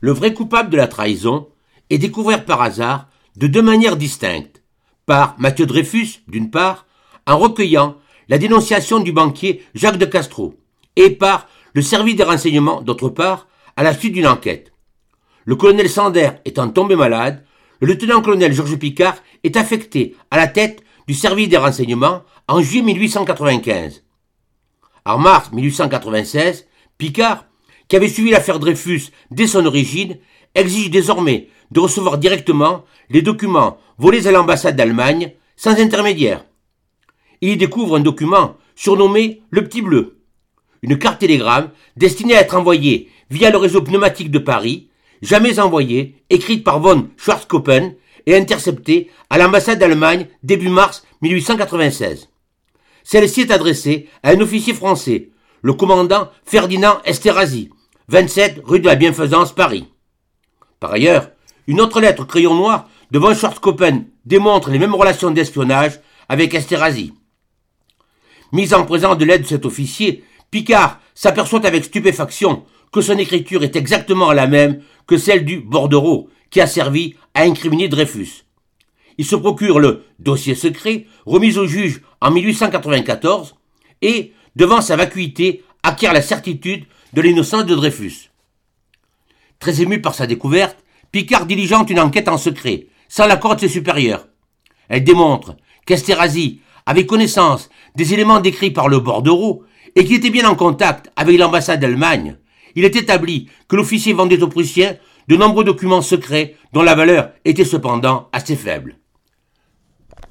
le vrai coupable de la trahison est découvert par hasard de deux manières distinctes. Par Mathieu Dreyfus, d'une part, en recueillant la dénonciation du banquier Jacques de Castro, et par le service des renseignements, d'autre part, à la suite d'une enquête. Le colonel Sander étant tombé malade, le lieutenant-colonel Georges Picquart est affecté à la tête du service des renseignements en juillet 1895. En mars 1896, Picquart, qui avait suivi l'affaire Dreyfus dès son origine, exige désormais de recevoir directement les documents volés à l'ambassade d'Allemagne sans intermédiaire. Il y découvre un document surnommé le Petit Bleu, une carte télégramme destinée à être envoyée via le réseau pneumatique de Paris, jamais envoyée, écrite par von Schwarzkoppen et interceptée à l'ambassade d'Allemagne début mars 1896. Celle-ci est adressée à un officier français, le commandant Ferdinand Esterhazy, 27 rue de la Bienfaisance, Paris. Par ailleurs, une autre lettre crayon noir de von Schwarzkoppen démontre les mêmes relations d'espionnage avec Esterhazy. Mis en présence de l'aide de cet officier, Picquart s'aperçoit avec stupéfaction que son écriture est exactement la même que celle du bordereau qui a servi à incriminer Dreyfus. Il se procure le dossier secret remis au juge en 1894 et, devant sa vacuité, acquiert la certitude de l'innocence de Dreyfus. Très ému par sa découverte, Picquart diligente une enquête en secret, sans l'accord de ses supérieurs. Elle démontre qu'Esterhazy avait connaissance des éléments décrits par le bordereau et qu'il était bien en contact avec l'ambassade d'Allemagne. Il est établi que l'officier vendait aux Prussiens de nombreux documents secrets dont la valeur était cependant assez faible.